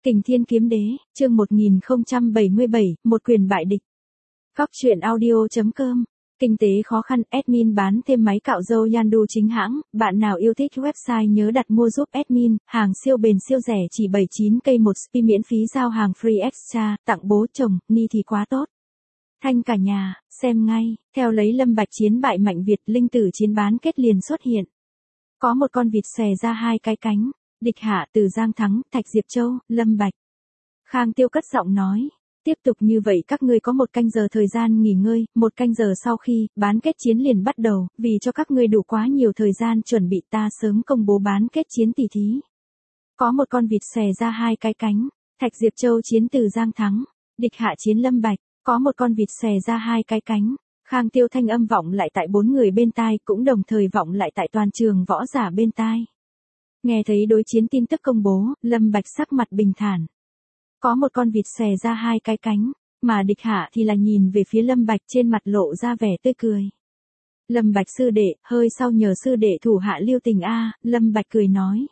Kình Thiên Kiếm Đế, chương 1077, một quyền bại địch. Góc truyện audio.com. Kinh tế khó khăn, admin bán thêm máy cạo râu Yandu chính hãng, bạn nào yêu thích website nhớ đặt mua giúp admin, hàng siêu bền siêu rẻ chỉ 79k một spi miễn phí giao hàng free extra, tặng bố chồng, ni thì quá tốt. Thanh cả nhà, xem ngay, theo lấy Lâm Bạch chiến bại Mạnh Việt, linh tử chiến bán kết liền xuất hiện. Có một con vịt xòe ra hai cái cánh, địch hạ Từ Giang thắng, Thạch Diệp Châu, Lâm Bạch. Khang Tiêu cất giọng nói. Tiếp tục như vậy các ngươi có một canh giờ thời gian nghỉ ngơi, một canh giờ sau khi bán kết chiến liền bắt đầu, vì cho các ngươi đủ quá nhiều thời gian chuẩn bị ta sớm công bố bán kết chiến tỷ thí. Có một con vịt xòe ra hai cái cánh, Thạch Diệp Châu chiến Từ Giang thắng, địch hạ chiến Lâm Bạch, có một con vịt xòe ra hai cái cánh. Khang Tiêu thanh âm vọng lại tại bốn người bên tai, cũng đồng thời vọng lại tại toàn trường võ giả bên tai. Nghe thấy đối chiến tin tức công bố, Lâm Bạch sắc mặt bình thản. Có một con vịt xòe ra hai cái cánh, mà địch hạ thì là nhìn về phía Lâm Bạch trên mặt lộ ra vẻ tươi cười. Lâm Bạch sư đệ, hơi sau nhờ sư đệ thủ hạ lưu tình a, Lâm Bạch cười nói.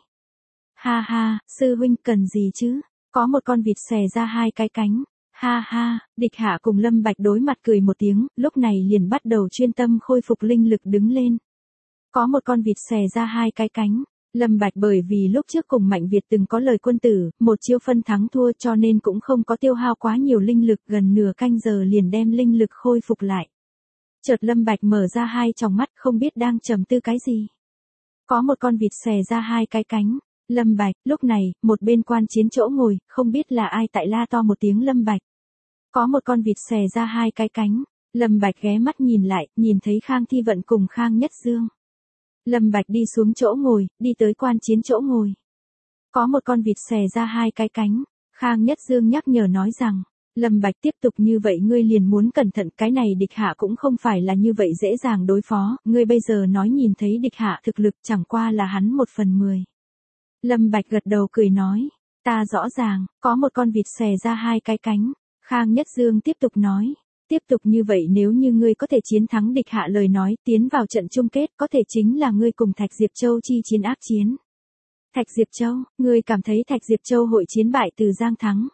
Ha ha, sư huynh cần gì chứ, có một con vịt xòe ra hai cái cánh. Ha ha, địch hạ cùng Lâm Bạch đối mặt cười một tiếng, lúc này liền bắt đầu chuyên tâm khôi phục linh lực đứng lên. Có một con vịt xòe ra hai cái cánh. Lâm Bạch bởi vì lúc trước cùng Mạnh Việt từng có lời quân tử, một chiêu phân thắng thua cho nên cũng không có tiêu hao quá nhiều linh lực, gần nửa canh giờ liền đem linh lực khôi phục lại. Chợt Lâm Bạch mở ra hai tròng mắt không biết đang trầm tư cái gì. Có một con vịt xòe ra hai cái cánh. Lâm Bạch, lúc này, một bên quan chiến chỗ ngồi, không biết là ai tại la to một tiếng Lâm Bạch. Có một con vịt xòe ra hai cái cánh. Lâm Bạch ghé mắt nhìn lại, nhìn thấy Khang Thi Vận cùng Khang Nhất Dương. Lâm Bạch đi xuống chỗ ngồi, đi tới quan chiến chỗ ngồi. Có một con vịt xòe ra hai cái cánh. Khang Nhất Dương nhắc nhở nói rằng, Lâm Bạch tiếp tục như vậy ngươi liền muốn cẩn thận, cái này địch hạ cũng không phải là như vậy dễ dàng đối phó, ngươi bây giờ nói nhìn thấy địch hạ thực lực chẳng qua là hắn 1/10. Lâm Bạch gật đầu cười nói, ta rõ ràng, có một con vịt xòe ra hai cái cánh. Khang Nhất Dương tiếp tục nói, tiếp tục như vậy nếu như ngươi có thể chiến thắng địch hạ lời nói, tiến vào trận chung kết có thể chính là ngươi cùng Thạch Diệp Châu chi chiến ác chiến. Thạch Diệp Châu, ngươi cảm thấy Thạch Diệp Châu hội chiến bại Từ Giang thắng?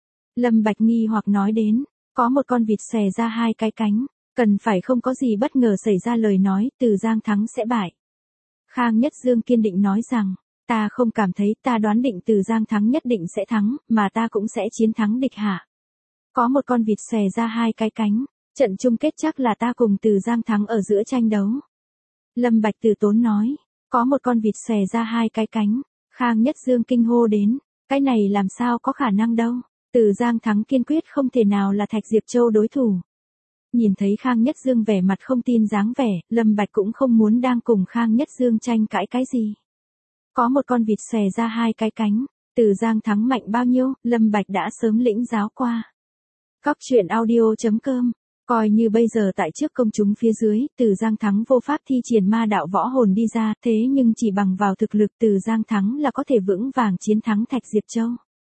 Lâm Bạch nghi hoặc nói đến, có một con vịt xòe ra hai cái cánh, cần phải không có gì bất ngờ xảy ra lời nói, Từ Giang thắng sẽ bại. Khang Nhất Dương kiên định nói rằng, ta không cảm thấy, ta đoán định Từ Giang thắng nhất định sẽ thắng, mà ta cũng sẽ chiến thắng địch hạ. Có một con vịt xòe ra hai cái cánh, trận chung kết chắc là ta cùng Từ Giang thắng ở giữa tranh đấu. Lâm Bạch từ tốn nói, có một con vịt xòe ra hai cái cánh. Khang Nhất Dương kinh hô đến, cái này làm sao có khả năng đâu, Từ Giang thắng kiên quyết không thể nào là Thạch Diệp Châu đối thủ. Nhìn thấy Khang Nhất Dương vẻ mặt không tin dáng vẻ, Lâm Bạch cũng không muốn đang cùng Khang Nhất Dương tranh cãi cái gì. Có một con vịt xòe ra hai cái cánh, Từ Giang thắng mạnh bao nhiêu, Lâm Bạch đã sớm lĩnh giáo qua. Góc truyện audio.com. Coi như bây giờ tại trước công chúng phía dưới, Từ Giang thắng vô pháp thi triển ma đạo võ hồn đi ra, thế nhưng chỉ bằng vào thực lực Từ Giang thắng là có thể vững vàng chiến thắng Thạch Diệp Châu.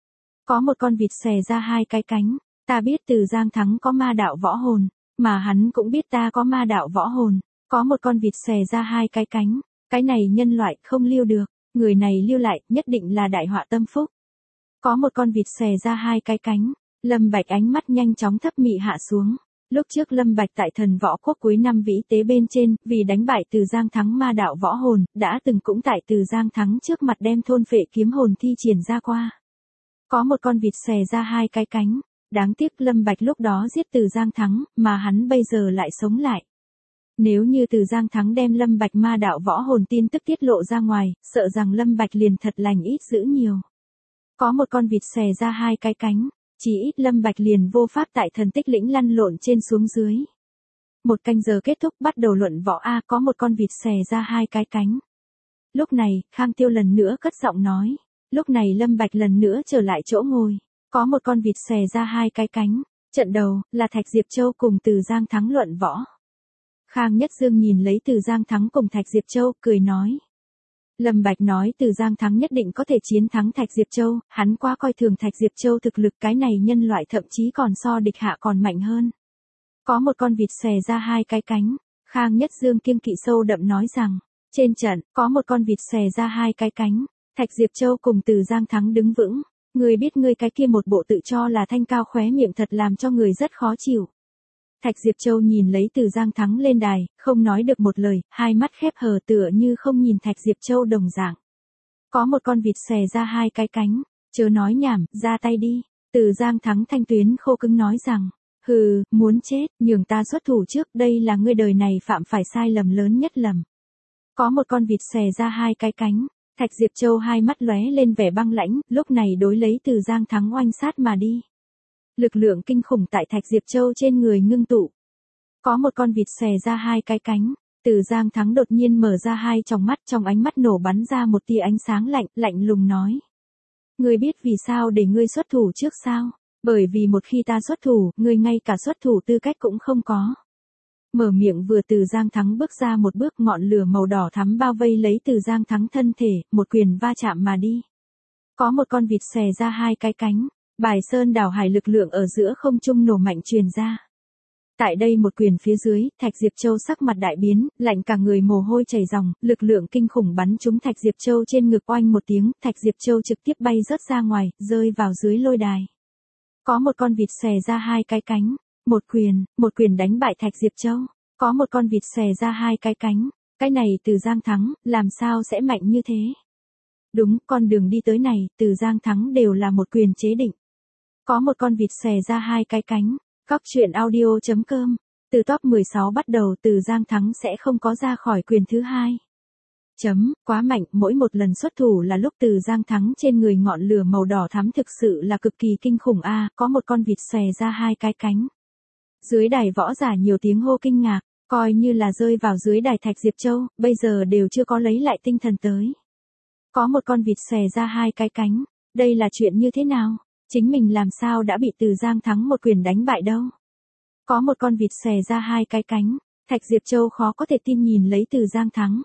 Có một con vịt xòe ra hai cái cánh, ta biết Từ Giang thắng có ma đạo võ hồn, mà hắn cũng biết ta có ma đạo võ hồn. Có một con vịt xòe ra hai cái cánh, cái này nhân loại không lưu được, người này lưu lại nhất định là đại họa tâm phúc. Có một con vịt xòe ra hai cái cánh. Lâm Bạch ánh mắt nhanh chóng thấp mị hạ xuống. Lúc trước Lâm Bạch tại Thần Võ Quốc cuối năm vĩ tế bên trên, vì đánh bại Từ Giang thắng ma đạo võ hồn, đã từng cũng tại Từ Giang thắng trước mặt đem thôn phệ kiếm hồn thi triển ra qua. Có một con vịt xòe ra hai cái cánh, đáng tiếc Lâm Bạch lúc đó giết Từ Giang thắng, mà hắn bây giờ lại sống lại. Nếu như Từ Giang thắng đem Lâm Bạch ma đạo võ hồn tin tức tiết lộ ra ngoài, sợ rằng Lâm Bạch liền thật lành ít dữ nhiều. Có một con vịt xòe ra hai cái cánh. Chỉ ít Lâm Bạch liền vô pháp tại Thần Tích lĩnh lăn lộn trên xuống dưới. Một canh giờ kết thúc bắt đầu luận võ a, có một con vịt xòe ra hai cái cánh. Lúc này, Khang Tiêu lần nữa cất giọng nói. Lúc này Lâm Bạch lần nữa trở lại chỗ ngồi. Có một con vịt xòe ra hai cái cánh. Trận đầu, là Thạch Diệp Châu cùng Từ Giang thắng luận võ. Khang Nhất Dương nhìn lấy Từ Giang thắng cùng Thạch Diệp Châu, cười nói. Lâm Bạch nói Từ Giang thắng nhất định có thể chiến thắng Thạch Diệp Châu, hắn quá coi thường Thạch Diệp Châu thực lực, cái này nhân loại thậm chí còn so địch hạ còn mạnh hơn. Có một con vịt xòe ra hai cái cánh, Khang Nhất Dương kiêng kỵ sâu đậm nói rằng, trên trận, có một con vịt xòe ra hai cái cánh, Thạch Diệp Châu cùng Từ Giang thắng đứng vững, Ngươi biết ngươi cái kia một bộ tự cho là thanh cao khóe miệng thật làm cho người rất khó chịu. Thạch Diệp Châu nhìn lấy Từ Giang Thắng lên đài, không nói được một lời, hai mắt khép hờ tựa như không nhìn Thạch Diệp Châu đồng dạng. Có một con vịt xòe ra hai cái cánh, chớ nói nhảm, ra tay đi. Từ Giang Thắng thanh tuyến khô cứng nói rằng, hừ, muốn chết, nhường ta xuất thủ trước, đây là ngươi đời này phạm phải sai lầm lớn nhất lầm. Có một con vịt xòe ra hai cái cánh, Thạch Diệp Châu hai mắt lóe lên vẻ băng lãnh, lúc này đối lấy Từ Giang Thắng oanh sát mà đi. Lực lượng kinh khủng tại Thạch Diệp Châu trên người ngưng tụ. Có một con vịt xòe ra hai cái cánh, Từ Giang Thắng đột nhiên mở ra hai tròng mắt, trong ánh mắt nổ bắn ra một tia ánh sáng lạnh, lạnh lùng nói. Ngươi biết vì sao để ngươi xuất thủ trước sao? Bởi vì một khi ta xuất thủ, ngươi ngay cả xuất thủ tư cách cũng không có. Mở miệng vừa Từ Giang Thắng bước ra một bước, ngọn lửa màu đỏ thắm bao vây lấy Từ Giang Thắng thân thể, một quyền va chạm mà đi. Có một con vịt xòe ra hai cái cánh, bài sơn đảo hải lực lượng ở giữa không trung nổ mạnh truyền ra. Tại đây một quyền phía dưới, Thạch Diệp Châu sắc mặt đại biến, lạnh cả người mồ hôi chảy ròng, lực lượng kinh khủng bắn trúng Thạch Diệp Châu trên ngực, oanh một tiếng, Thạch Diệp Châu trực tiếp bay rớt ra ngoài, rơi vào dưới lôi đài. Có một con vịt xòe ra hai cái cánh, một quyền đánh bại Thạch Diệp Châu. Có một con vịt xòe ra hai cái cánh, cái này Từ Giang Thắng, làm sao sẽ mạnh như thế? Đúng, con đường đi tới này, Từ Giang Thắng đều là một quyền chế định. Có một con vịt xòe ra hai cái cánh. Góc truyện audio.com. Từ top 16 bắt đầu Từ Giang Thắng sẽ không có ra khỏi quyền thứ hai. Quá mạnh, mỗi một lần xuất thủ là lúc Từ Giang Thắng trên người ngọn lửa màu đỏ thắm thực sự là cực kỳ kinh khủng a. Có một con vịt xòe ra hai cái cánh. Dưới đài võ giả nhiều tiếng hô kinh ngạc, coi như là rơi vào dưới đài Thạch Diệp Châu, bây giờ đều chưa có lấy lại tinh thần tới. Có một con vịt xòe ra hai cái cánh, đây là chuyện như thế nào? Chính mình làm sao đã bị Từ Giang Thắng một quyền đánh bại đâu? Có một con vịt xòe ra hai cái cánh, Thạch Diệp Châu khó có thể tin nhìn lấy Từ Giang Thắng.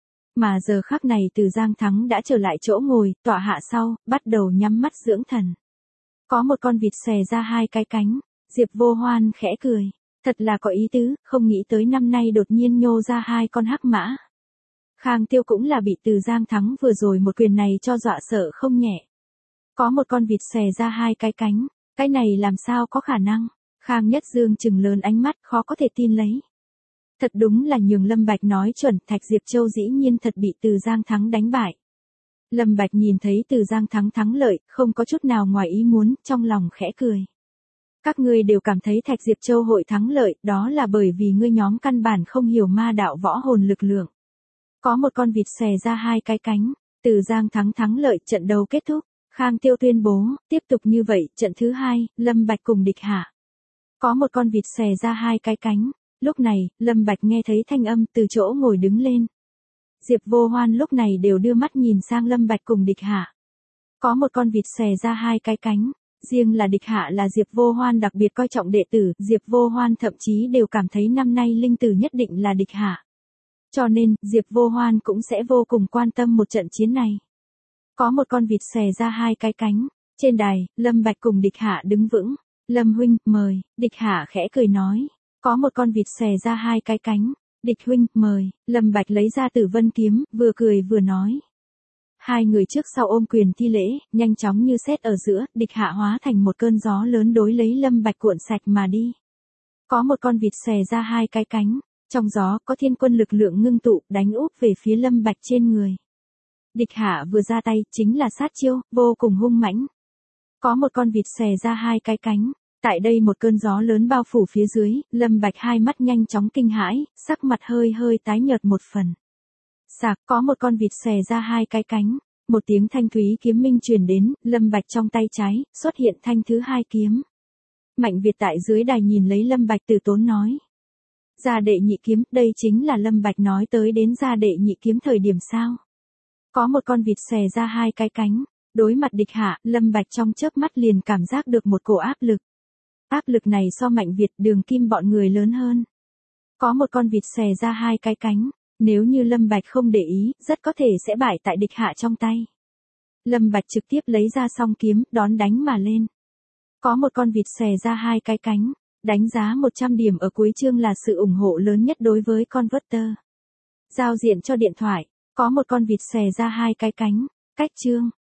Mà giờ khắc này Từ Giang Thắng đã trở lại chỗ ngồi, tọa hạ sau, bắt đầu nhắm mắt dưỡng thần. Có một con vịt xòe ra hai cái cánh, Diệp Vô Hoan khẽ cười. Thật là có ý tứ, không nghĩ tới năm nay đột nhiên nhô ra hai con hắc mã. Khang Tiêu cũng là bị Từ Giang Thắng vừa rồi một quyền này cho dọa sợ không nhẹ. Có một con vịt xòe ra hai cái cánh, cái này làm sao có khả năng? Khang Nhất Dương trừng lớn ánh mắt, khó có thể tin lấy. Thật đúng là nhường Lâm Bạch nói chuẩn, Thạch Diệp Châu dĩ nhiên thật bị Từ Giang Thắng đánh bại. Lâm Bạch nhìn thấy Từ Giang Thắng thắng lợi, không có chút nào ngoài ý muốn, trong lòng khẽ cười. Các ngươi đều cảm thấy Thạch Diệp Châu hội thắng lợi, đó là bởi vì ngươi nhóm căn bản không hiểu ma đạo võ hồn lực lượng. Có một con vịt xòe ra hai cái cánh, Từ Giang Thắng thắng lợi, trận đấu kết thúc. Khang Tiêu tuyên bố, tiếp tục như vậy, trận thứ hai, Lâm Bạch cùng địch hạ. Có một con vịt xòe ra hai cái cánh, lúc này, Lâm Bạch nghe thấy thanh âm từ chỗ ngồi đứng lên. Diệp Vô Hoan lúc này đều đưa mắt nhìn sang Lâm Bạch cùng địch hạ. Có một con vịt xòe ra hai cái cánh, riêng là địch hạ là Diệp Vô Hoan đặc biệt coi trọng đệ tử, Diệp Vô Hoan thậm chí đều cảm thấy năm nay linh tử nhất định là địch hạ. Cho nên, Diệp Vô Hoan cũng sẽ vô cùng quan tâm một trận chiến này. Có một con vịt xòe ra hai cái cánh, trên đài, Lâm Bạch cùng địch hạ đứng vững. Lâm huynh, mời, địch hạ khẽ cười nói. Có một con vịt xòe ra hai cái cánh, địch huynh, mời, Lâm Bạch lấy ra Tử Vân kiếm, vừa cười vừa nói. Hai người trước sau ôm quyền thi lễ, nhanh chóng như sét ở giữa, địch hạ hóa thành một cơn gió lớn đối lấy Lâm Bạch cuộn sạch mà đi. Có một con vịt xòe ra hai cái cánh, trong gió có thiên quân lực lượng ngưng tụ, đánh úp về phía Lâm Bạch trên người. Địch hạ vừa ra tay, chính là sát chiêu, vô cùng hung mãnh. Có một con vịt xòe ra hai cái cánh, tại đây một cơn gió lớn bao phủ phía dưới, Lâm Bạch hai mắt nhanh chóng kinh hãi, sắc mặt hơi hơi tái nhợt một phần. Sạc, có một con vịt xòe ra hai cái cánh, một tiếng thanh thúy kiếm minh truyền đến, Lâm Bạch trong tay trái, xuất hiện thanh thứ hai kiếm. Mạnh Việt tại dưới đài nhìn lấy Lâm Bạch từ tốn nói. Gia đệ nhị kiếm, đây chính là Lâm Bạch nói tới đến gia đệ nhị kiếm thời điểm sao. Có một con vịt xòe ra hai cái cánh, đối mặt địch hạ, Lâm Bạch trong chớp mắt liền cảm giác được một cổ áp lực. Áp lực này so Mạnh Việt Đường Kim bọn người lớn hơn. Có một con vịt xòe ra hai cái cánh, nếu như Lâm Bạch không để ý, rất có thể sẽ bại tại địch hạ trong tay. Lâm Bạch trực tiếp lấy ra song kiếm, đón đánh mà lên. Có một con vịt xòe ra hai cái cánh, đánh giá 100 điểm ở cuối chương là sự ủng hộ lớn nhất đối với Converter. Giao diện cho điện thoại, có một con vịt xòe ra hai cái cánh, cách chương.